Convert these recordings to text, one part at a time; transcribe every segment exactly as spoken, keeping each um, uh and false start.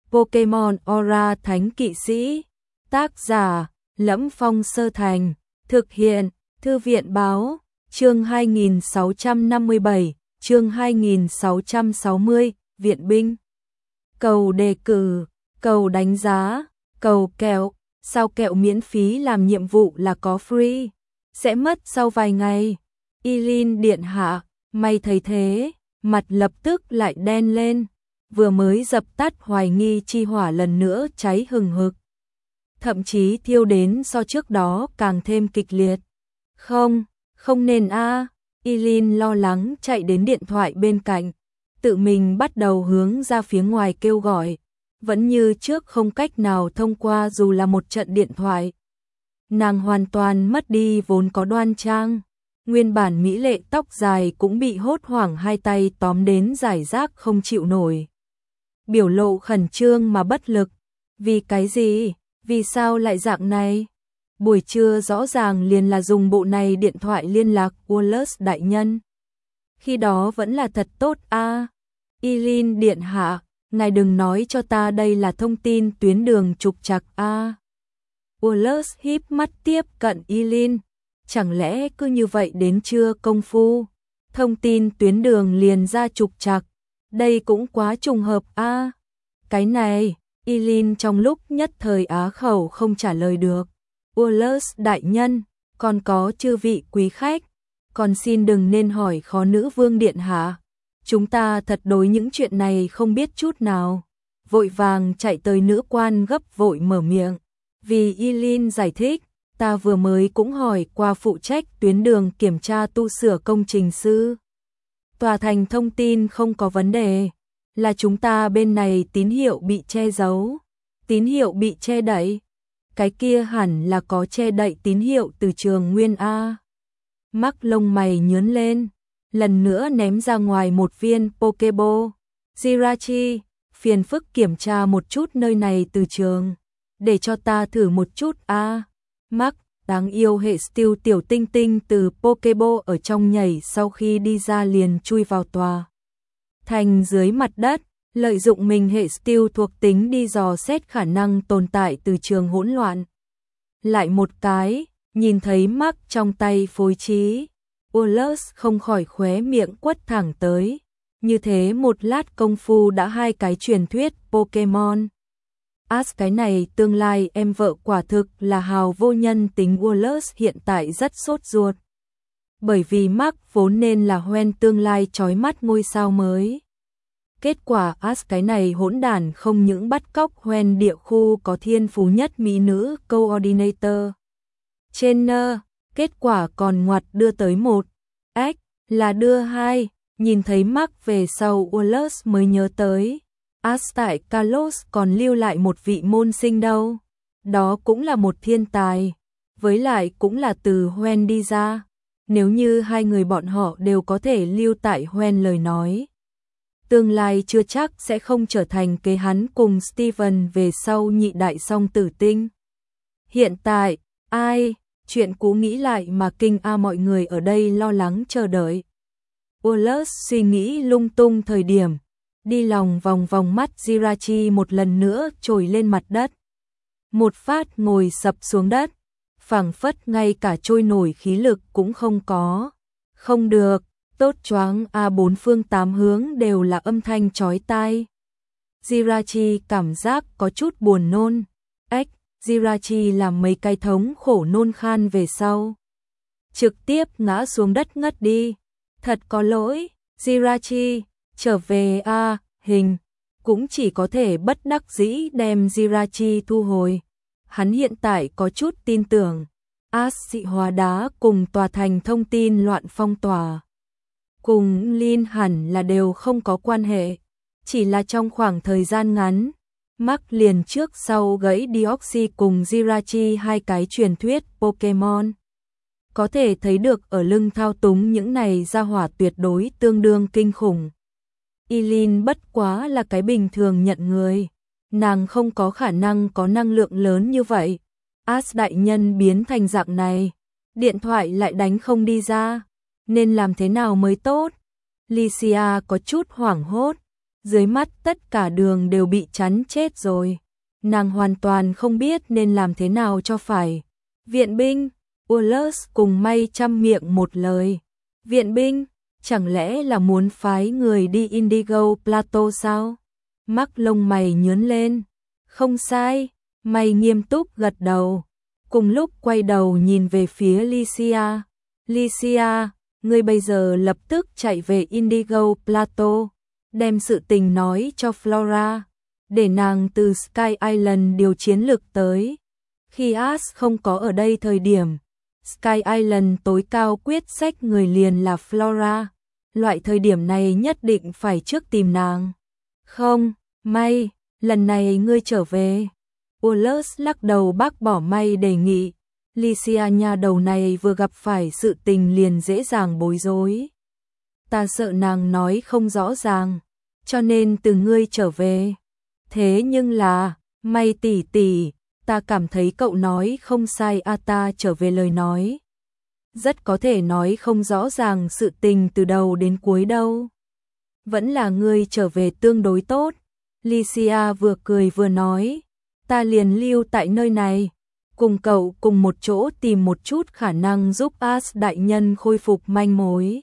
Pokemon Aura Thánh Kỵ Sĩ. Tác giả: Lẫm Phong Sơ Thành. Thực hiện: Thư viện báo. Chương hai nghìn sáu trăm năm mươi bảy, chương hai nghìn sáu trăm sáu mươi, viện binh. Cầu đề cử, cầu đánh giá, cầu kẹo. Sao kẹo miễn phí làm nhiệm vụ là có free, sẽ mất sau vài ngày. Ylin điện hạ, may thấy thế, mặt lập tức lại đen lên, vừa mới dập tắt hoài nghi chi hỏa lần nữa cháy hừng hực. Thậm chí thiêu đến so trước đó càng thêm kịch liệt. Không, không nên a. À. Ylin lo lắng chạy đến điện thoại bên cạnh, tự mình bắt đầu hướng ra phía ngoài kêu gọi. Vẫn như trước không cách nào thông qua dù là một trận điện thoại. Nàng hoàn toàn mất đi vốn có đoan trang. Nguyên bản mỹ lệ tóc dài cũng bị hốt hoảng hai tay tóm đến giải rác không chịu nổi. Biểu lộ khẩn trương mà bất lực. Vì cái gì? Vì sao lại dạng này? Buổi trưa rõ ràng liền là dùng bộ này điện thoại liên lạc Wallace đại nhân. Khi đó vẫn là thật tốt a. À. Ylin điện hạ, ngài đừng nói cho ta đây là thông tin tuyến đường trục trặc a. À. Wallace híp mắt tiếp cận Ylin. Chẳng lẽ cứ như vậy đến trưa công phu, thông tin tuyến đường liền ra trục trặc, đây cũng quá trùng hợp a. À. Cái này, Ylin trong lúc nhất thời á khẩu không trả lời được. Wallace đại nhân, còn có chư vị quý khách, còn xin đừng nên hỏi khó nữ vương điện hạ. Chúng ta thật đối những chuyện này không biết chút nào. Vội vàng chạy tới nữ quan gấp vội mở miệng. Vì Ylin giải thích, ta vừa mới cũng hỏi qua phụ trách tuyến đường kiểm tra tu sửa công trình sư. Tòa thành thông tin không có vấn đề, là chúng ta bên này tín hiệu bị che giấu. Tín hiệu bị che đậy. Cái kia hẳn là có che đậy tín hiệu từ trường Nguyên A. Mắc lông mày nhướn lên, lần nữa ném ra ngoài một viên Pokeball. Jirachi, phiền phức kiểm tra một chút nơi này từ trường, để cho ta thử một chút a. À. Mắc, đáng yêu hệ Steel tiểu tinh tinh từ Pokeball ở trong nhảy sau khi đi ra liền chui vào tòa thành dưới mặt đất, lợi dụng mình hệ Steel thuộc tính đi dò xét khả năng tồn tại từ trường hỗn loạn. Lại một cái, nhìn thấy Mark trong tay phối trí, Wallace không khỏi khóe miệng quất thẳng tới. Như thế một lát công phu đã hai cái truyền thuyết Pokemon. As cái này tương lai em vợ quả thực là hào vô nhân tính. Wallace hiện tại rất sốt ruột. Bởi vì Mark vốn nên là hoen tương lai chói mắt ngôi sao mới. Kết quả As cái này hỗn đản không những bắt cóc hoen địa khu có thiên phú nhất mỹ nữ coordinator. Trên nơ, kết quả còn ngoặt đưa tới một. Ách, là đưa hai. Nhìn thấy Mark về sau Wallace mới nhớ tới. As tại Kalos còn lưu lại một vị môn sinh đâu. Đó cũng là một thiên tài. Với lại cũng là từ hoen đi ra. Nếu như hai người bọn họ đều có thể lưu tại hoen lời nói, tương lai chưa chắc sẽ không trở thành kế hắn cùng Steven về sau nhị đại song tử tinh. Hiện tại, ai, chuyện cũ nghĩ lại mà kinh a mọi người ở đây lo lắng chờ đợi. Wallace suy nghĩ lung tung thời điểm, đi lòng vòng vòng mắt Jirachi một lần nữa trồi lên mặt đất. Một phát ngồi sập xuống đất, phảng phất ngay cả trôi nổi khí lực cũng không có. Không được, tốt choáng a, bốn phương tám hướng đều là âm thanh chói tai. Jirachi cảm giác có chút buồn nôn. Ếch, Jirachi làm mấy cái thống khổ nôn khan về sau, trực tiếp ngã xuống đất ngất đi. Thật có lỗi, Jirachi, trở về a. À, hình cũng chỉ có thể bất đắc dĩ đem Jirachi thu hồi. Hắn hiện tại có chút tin tưởng As dị hóa đá cùng tòa thành thông tin loạn phong tỏa cùng Lin hẳn là đều không có quan hệ, chỉ là trong khoảng thời gian ngắn, Mark liền trước sau gãy Deoxy cùng Jirachi hai cái truyền thuyết Pokemon. Có thể thấy được ở lưng thao túng những này ra hỏa tuyệt đối tương đương kinh khủng. Ylin bất quá là cái bình thường nhận người, nàng không có khả năng có năng lượng lớn như vậy. As đại nhân biến thành dạng này, điện thoại lại đánh không đi ra, nên làm thế nào mới tốt? Lycia có chút hoảng hốt, Dưới mắt tất cả đường đều bị chắn chết rồi. Nàng hoàn toàn không biết nên làm thế nào cho phải. Viện binh, Wallace cùng May chăm miệng một lời. Viện binh, chẳng lẽ là muốn phái người đi Indigo Plateau sao? Mắc lông mày nhướng lên. Không sai, May nghiêm túc gật đầu. Cùng lúc quay đầu nhìn về phía Lycia. Lycia, ngươi bây giờ lập tức chạy về Indigo Plateau, đem sự tình nói cho Flora, để nàng từ Sky Island điều chiến lực tới. Khi Ash không có ở đây thời điểm, Sky Island tối cao quyết sách người liền là Flora. Loại thời điểm này nhất định phải trước tìm nàng. Không, May, lần này ngươi trở về. Wallace lắc đầu bác bỏ May đề nghị. Lycia nhà đầu này vừa gặp phải sự tình liền dễ dàng bối rối. Ta sợ nàng nói không rõ ràng, cho nên từ ngươi trở về. Thế nhưng là, May tỷ tỷ, ta cảm thấy cậu nói không sai a ta trở về lời nói. Rất có thể nói không rõ ràng sự tình từ đầu đến cuối đâu. Vẫn là ngươi trở về tương đối tốt. Lycia vừa cười vừa nói, ta liền lưu tại nơi này, cùng cậu cùng một chỗ tìm một chút khả năng giúp Ash đại nhân khôi phục manh mối.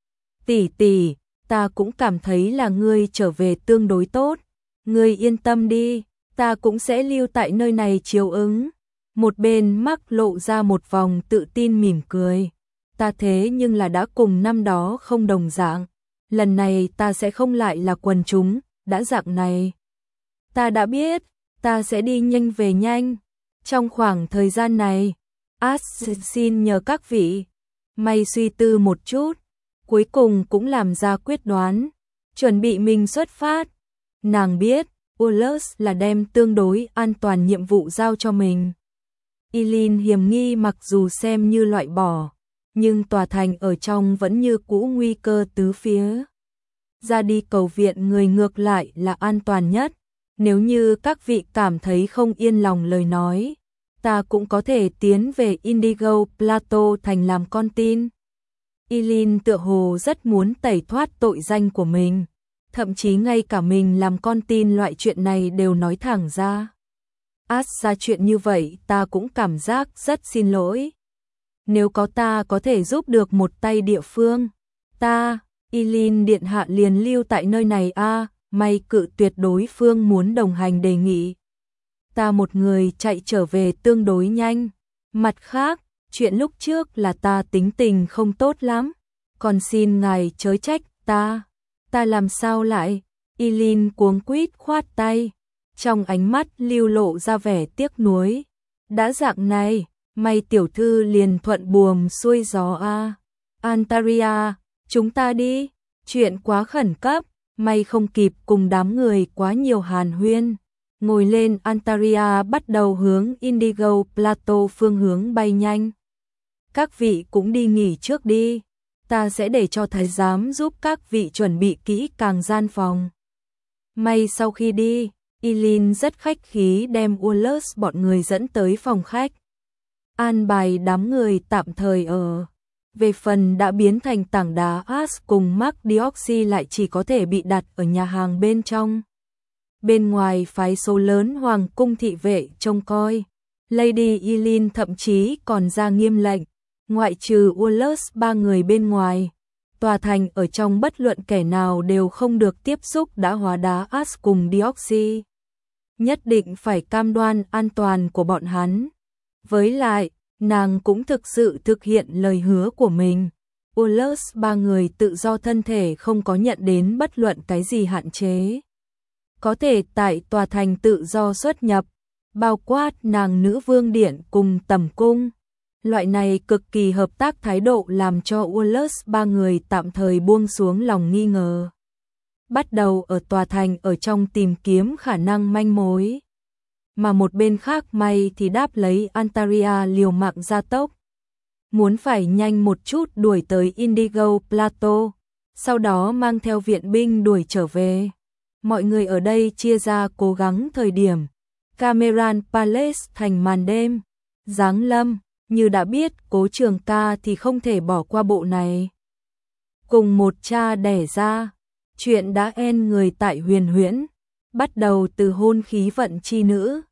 Tỷ tỷ, ta cũng cảm thấy là ngươi trở về tương đối tốt. Ngươi yên tâm đi, ta cũng sẽ lưu tại nơi này chiếu ứng. Một bên Mark lộ ra một vòng tự tin mỉm cười. Ta thế nhưng là đã cùng năm đó không đồng dạng. Lần này ta sẽ không lại là quần chúng, đã dạng này. Ta đã biết, ta sẽ đi nhanh về nhanh. Trong khoảng thời gian này, Ash xin nhờ các vị. May suy tư một chút, cuối cùng cũng làm ra quyết đoán, chuẩn bị mình xuất phát. Nàng biết, Wallace là đem tương đối an toàn nhiệm vụ giao cho mình. Eileen hiểm nghi mặc dù xem như loại bỏ, nhưng tòa thành ở trong vẫn như cũ nguy cơ tứ phía. Ra đi cầu viện người ngược lại là an toàn nhất. Nếu như các vị cảm thấy không yên lòng lời nói, ta cũng có thể tiến về Indigo Plateau thành làm con tin. Eileen tựa hồ rất muốn tẩy thoát tội danh của mình, thậm chí ngay cả mình làm con tin loại chuyện này đều nói thẳng ra. Ash ra chuyện như vậy ta cũng cảm giác rất xin lỗi. Nếu có ta có thể giúp được một tay địa phương, ta, Eileen điện hạ liền lưu tại nơi này a. À, May cự tuyệt đối phương muốn đồng hành đề nghị. Ta một người chạy trở về tương đối nhanh. Mặt khác, chuyện lúc trước là ta tính tình không tốt lắm. Còn xin ngài chớ trách ta. Ta làm sao lại? Eileen cuống quýt khoát tay. Trong ánh mắt lưu lộ ra vẻ tiếc nuối. Đã dạng này, May tiểu thư liền thuận buồm xuôi gió a. À. Antaria, chúng ta đi. Chuyện quá khẩn cấp. May không kịp cùng đám người quá nhiều hàn huyên. Ngồi lên Antaria bắt đầu hướng Indigo Plateau phương hướng bay nhanh. Các vị cũng đi nghỉ trước đi. Ta sẽ để cho thái giám giúp các vị chuẩn bị kỹ càng gian phòng. May sau khi đi, Eileen rất khách khí đem Wallace bọn người dẫn tới phòng khách. An bài đám người tạm thời ở. Về phần đã biến thành tảng đá Ash cùng Mark Dioxy lại chỉ có thể bị đặt ở nhà hàng bên trong. Bên ngoài phái số lớn hoàng cung thị vệ trông coi. Lady Eileen thậm chí còn ra nghiêm lệnh, ngoại trừ Wallace ba người bên ngoài. Tòa thành ở trong bất luận kẻ nào đều không được tiếp xúc đã hóa đá Ash cùng Dioxy. Nhất định phải cam đoan an toàn của bọn hắn. Với lại, nàng cũng thực sự thực hiện lời hứa của mình. Wallace ba người tự do thân thể không có nhận đến bất luận cái gì hạn chế. Có thể tại tòa thành tự do xuất nhập, bao quát nàng nữ vương điện cùng tẩm cung. Loại này cực kỳ hợp tác thái độ làm cho Wallace ba người tạm thời buông xuống lòng nghi ngờ. Bắt đầu ở tòa thành ở trong tìm kiếm khả năng manh mối. Mà một bên khác May thì đáp lấy Antaria liều mạng gia tốc. Muốn phải nhanh một chút đuổi tới Indigo Plateau, sau đó mang theo viện binh đuổi trở về. Mọi người ở đây chia ra cố gắng thời điểm. Cameron Palace thành màn đêm. Giáng lâm, như đã biết Cố Trường Ca thì không thể bỏ qua bộ này. Cùng một cha đẻ ra, Chuyện đã end người tại Huyền Huyễn, bắt đầu từ hôn khí vận chi nữ.